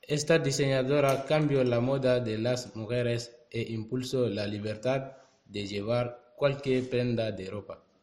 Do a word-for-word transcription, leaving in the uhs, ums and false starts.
Esta diseñadora cambió la moda de las mujeres e impulsó la libertad de llevar cualquier prenda de ropa.